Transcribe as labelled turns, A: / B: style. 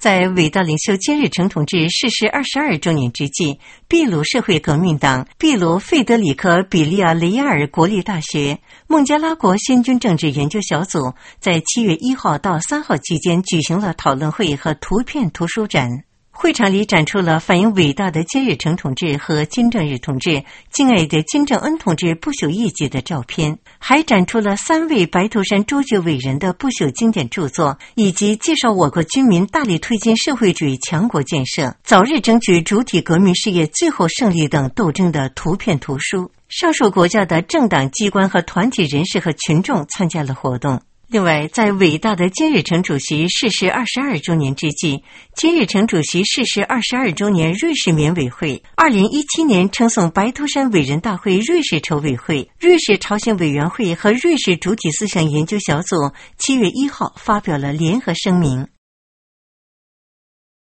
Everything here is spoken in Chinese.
A: 在伟大领袖金日成同志逝世22周年之际，秘鲁社会革命党、秘鲁费德里克·比利亚雷亚尔国立大学、孟加拉国先军政治研究小组在7月1号到3号期间举行了讨论会和图片图书展。会场里展出了反映伟大的金日成同志和金正日同志、敬爱的金正恩同志不朽业绩的照片，还展出了3位白头山卓绝伟人的不朽经典著作，以及介绍我国军民大力推进社会主义强国建设、早日争取主体革命事业最后胜利等斗争的图片图书。上述国家的政党机关和团体人士和群众参加了活动。另外，在伟大的金日成主席逝世22周年之际，金日成主席逝世22周年瑞士缅委会、2017年称颂白头山伟人大会瑞士筹委会、瑞士朝鲜委员会和瑞士主体思想研究小组7月1号发表了联合声明。